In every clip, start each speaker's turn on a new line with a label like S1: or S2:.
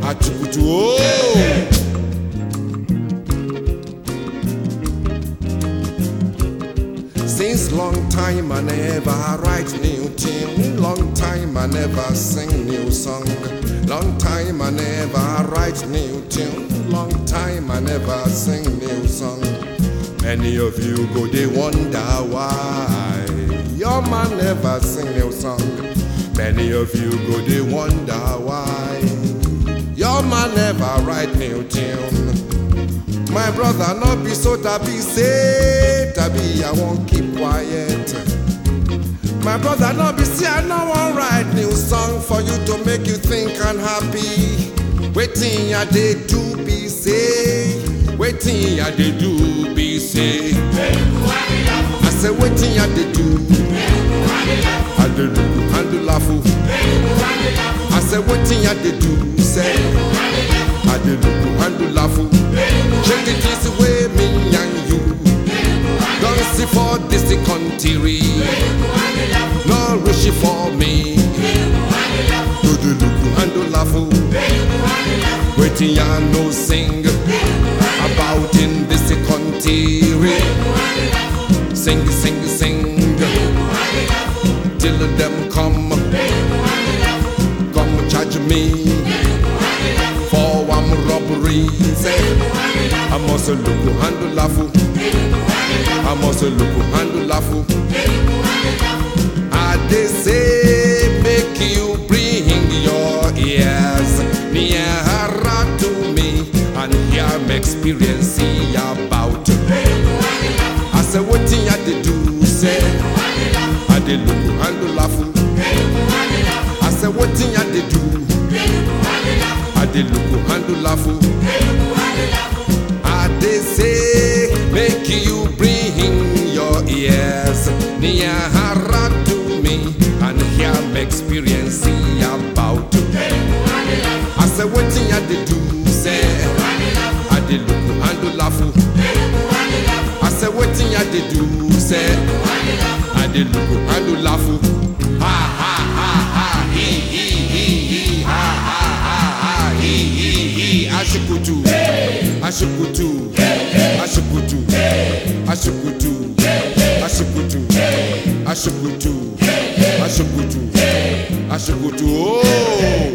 S1: Achukutu, oh. Since long time I never write new tune. Long time I never sing new song. Long time I never write new tune. Long time I never sing new song. Many of you go they wonder why your man never sing new song. Many of you go they wonder why your man never write new tune. My brother not be so tabi say tabi I won't keep quiet. My brother not be say I no one write new song for you to make you think and happy. Waiting ya they do be say. Waiting ya they do be say. I say waiting ya they do. Handle laugh. I say waiting ya they do say. Handle laugh. Check it this way me and you. Don't see for this country. No rush for me. Do the look handle laugh. Waiting ya no sing about in this country. Sing, sing, sing till them come charge me for one robbery. Say I must look handle laugh. I must look handle laugh. They say make you bring your ears nearer to me and hear me experience about. I say what thing I they do say I they look handle laugh. I say what thing I they do I they look handle laugh. They say make you bring your ears nearer to me and hear me experience about. I say what thing I they do say I they look handle laugh. I say what thing I they do say I they look handle laugh. Ha ha ha ha he he ha ha ha ha he Ashukutu, Ashukutu, Ashukutu, Ashukutu, Ashukutu, Ashukutu, Ashukutu, Ashukutu, oh.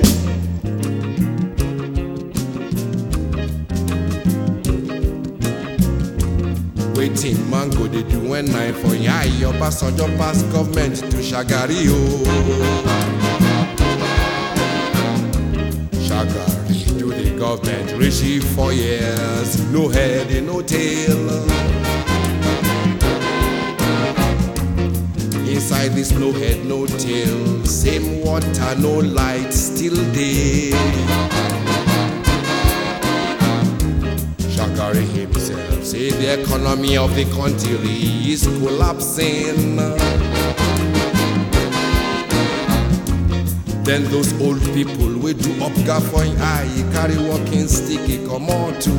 S1: Waiting man go they do when I for ya your pass on your pass government to Shagari, oh. Shagari do the government receive 4 years, no head and no tail. Inside this no head, no tail, same water, no light, still there. Shagari himself say the economy of the country is collapsing. Then those old people we do up for an eye, carry walking stick, come on to.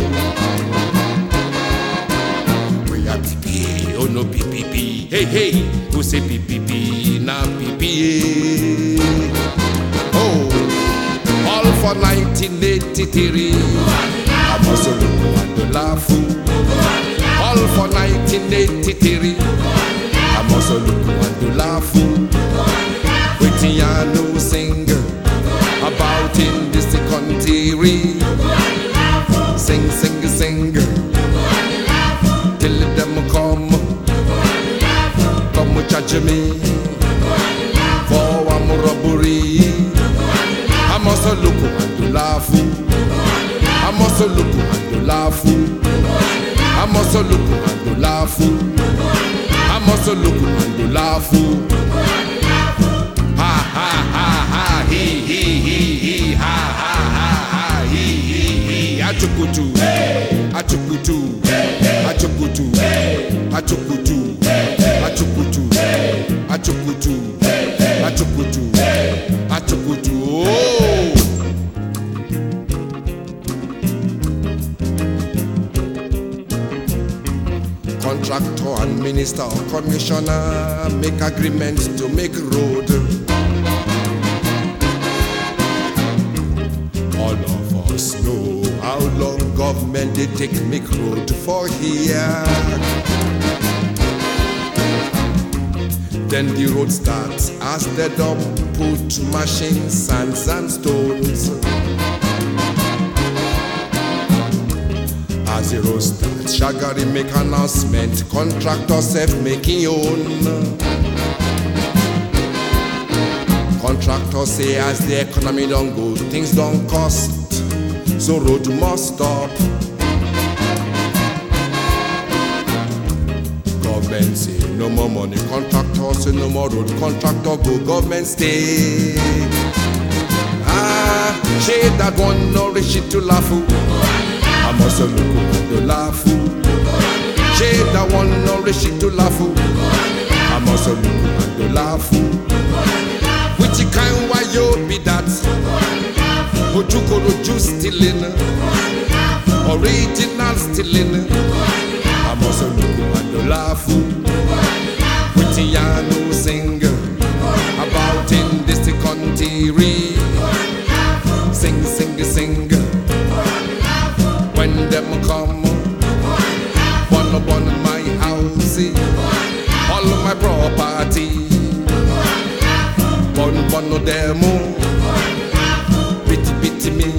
S1: We are PPA, oh no PPP. Hey hey, who say PPP? Now PPA. Oh, all for 1983. I must look and laugh. All for 1983. I must look and laugh. Waiting I no sing about in this country. Sing, sing, sing till them come charge me for one robbery. I must look and laugh. I must look and laugh. I must look and laugh. I must look and laugh. Ha ha ha ha he he ha ha ha ha he Achukutu, Achukutu, Achukutu, Achukutu, Achukutu, Achukutu, Achukutu, Achukutu, oh. Contractor and minister or commissioner make agreement to make road. All must know how long government they take make road for here. Then the road starts as they don't put machines, sands and stones. As the road starts, Shagari make announcement, contractor self making own. Contractor say as the economy don't go, things don't cost, so road must stop. Government say no more money, contractor say no more road, contractor go, government stay. Shade that one no rich to laugh. I must look at the laugh. Shade that one no rich to laugh. I must look at the laugh. Which kind why you be that? Ojukoro juice stealing, original stealing. I must look at the laugh. Which ya no sing about in this country. Sing, sing, sing. When them come, burn my house, all of my property. Burn them, pity me,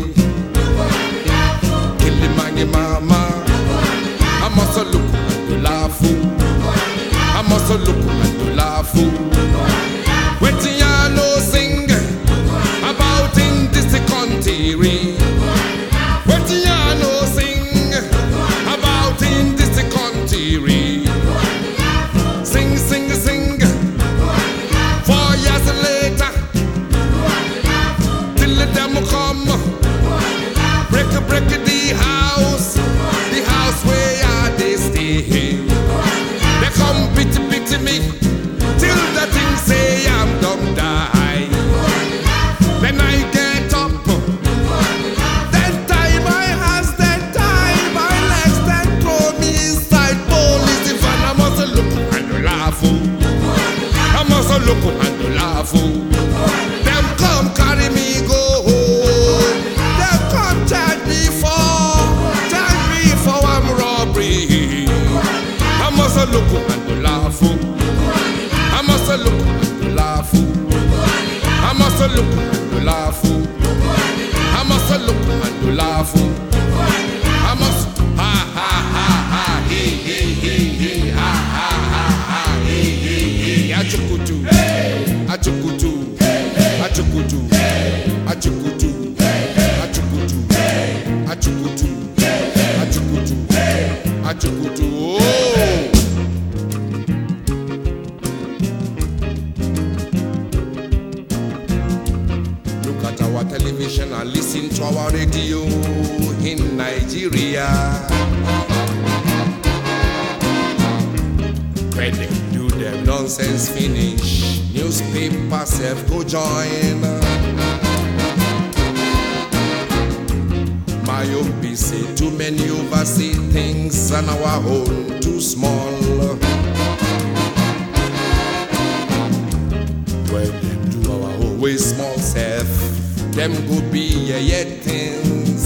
S1: kill the money mama. I must look at the laugh. I must look at the laugh. Waiting ya no sing about in this country. Waiting ya no sing about in this country. Sing, sing, sing. 4 years later, till them come, break the house where they stay. They come pity me, till the thing say I'm dumb die. Then I get up, that time I has, that time I legs, that throw me inside police. If I must look and laugh, I must look and laugh. Them come carry me go home. Them come charge me for I'm robbery. I must look and laugh. I must look and laugh. I must look and laugh. I must look and laugh. I must ha ha ha ha he ha ha ha ha he achukutu achukutu achukutu achukutu achukutu achukutu achukutu achukutu. Oh, look at our television and listen to our radio in Nigeria. When they do them nonsense finish, newspapers have go join. My own be say too many oversee things and our own too small. When them do our own way small self, them go be yet things.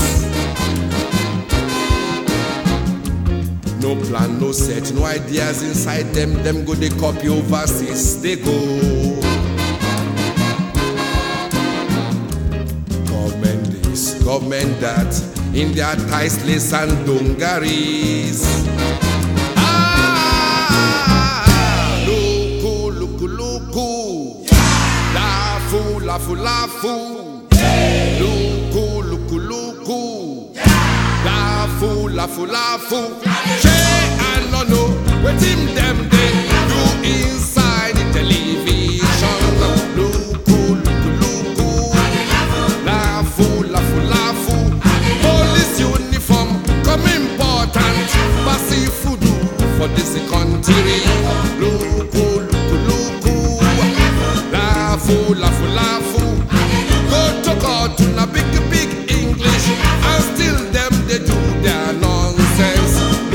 S1: No plan, no set, no ideas inside them. Them go they copy overseas, they go. Government this, government that, in their ties, and dungarees. Luku, lafu, lafu. Luku, lafu. Say I don't know what him them they do inside the television. Luku, lafu. Police uniform come important. Passive food for this country. Luku, lafu. Go to God to na big English, and still them they do their nonsense.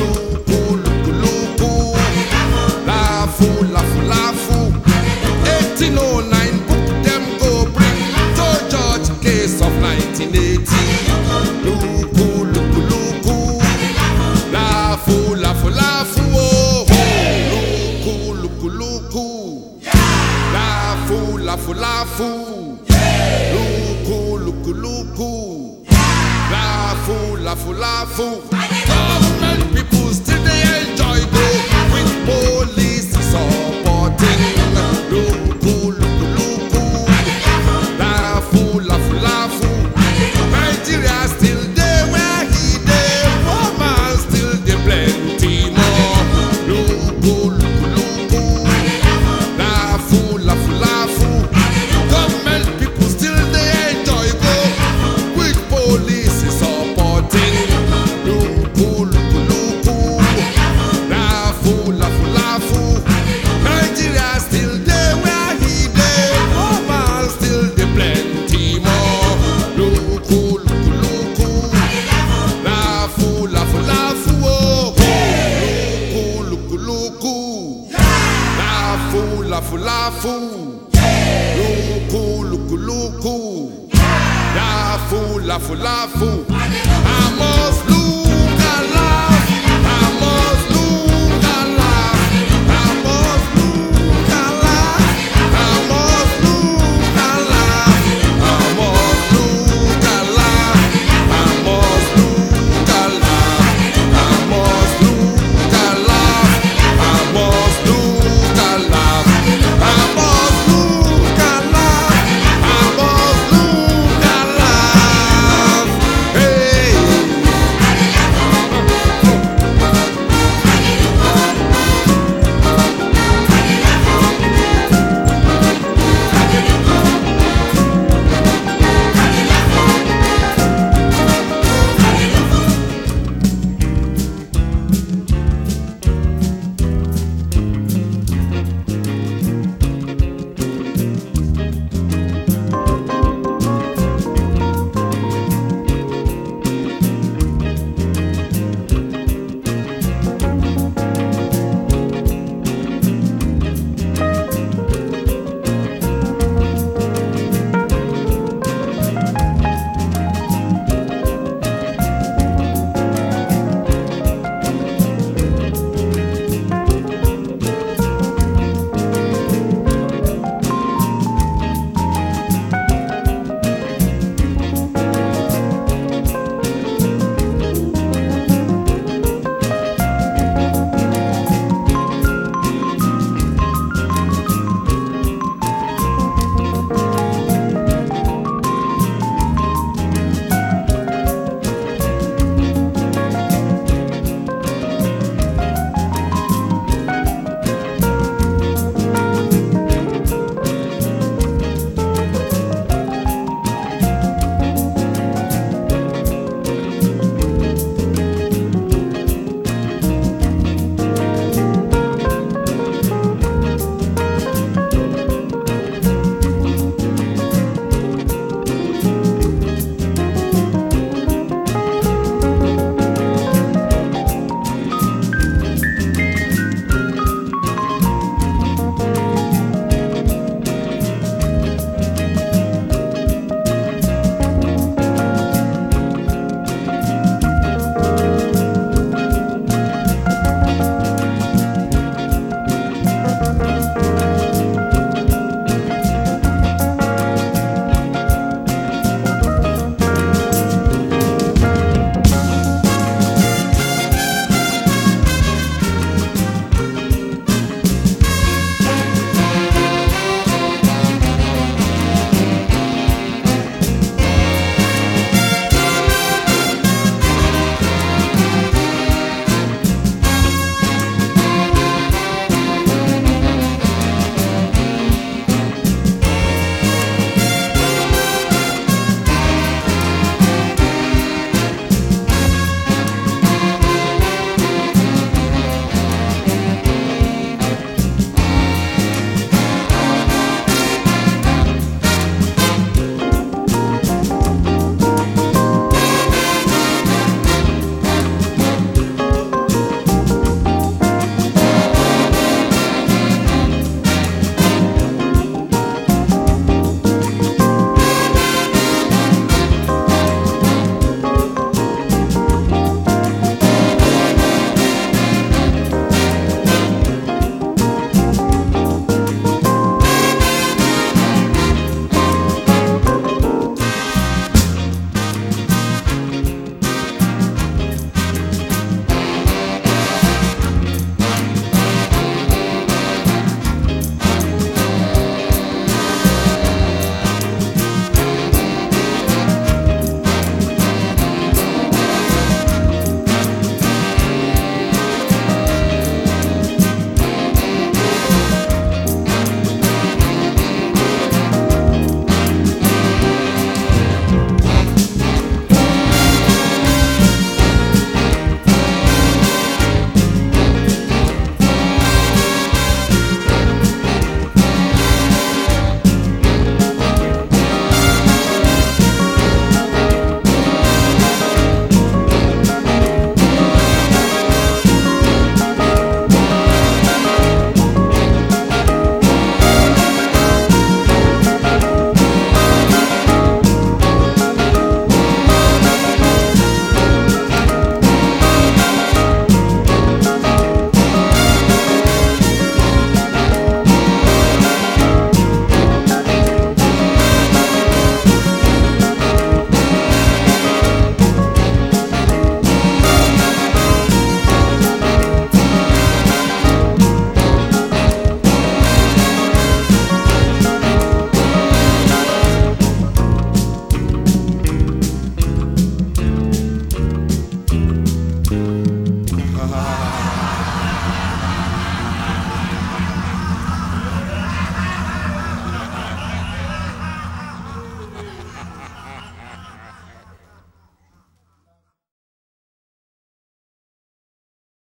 S1: Lafu, lafu, lafu. Government people still they enjoy go with police supporting. Luku, luku, luku. Lafu, lafu, lafu. Nigeria still there where he there. Poor man still there plenty more. Luku, luku, luku. Lafu, lafu, lafu. Government people still they enjoy go with police supporting. Luku, luku, luku. Lafu, lafu, lafu. Nigeria still there where he there. Poor man still there plenty more. Luku, luku, luku. Lafu, lafu, lafu. Oh. Luku, luku, luku. Lafu, lafu, lafu. Luku, luku, luku. Lafu, lafu, lafu. I must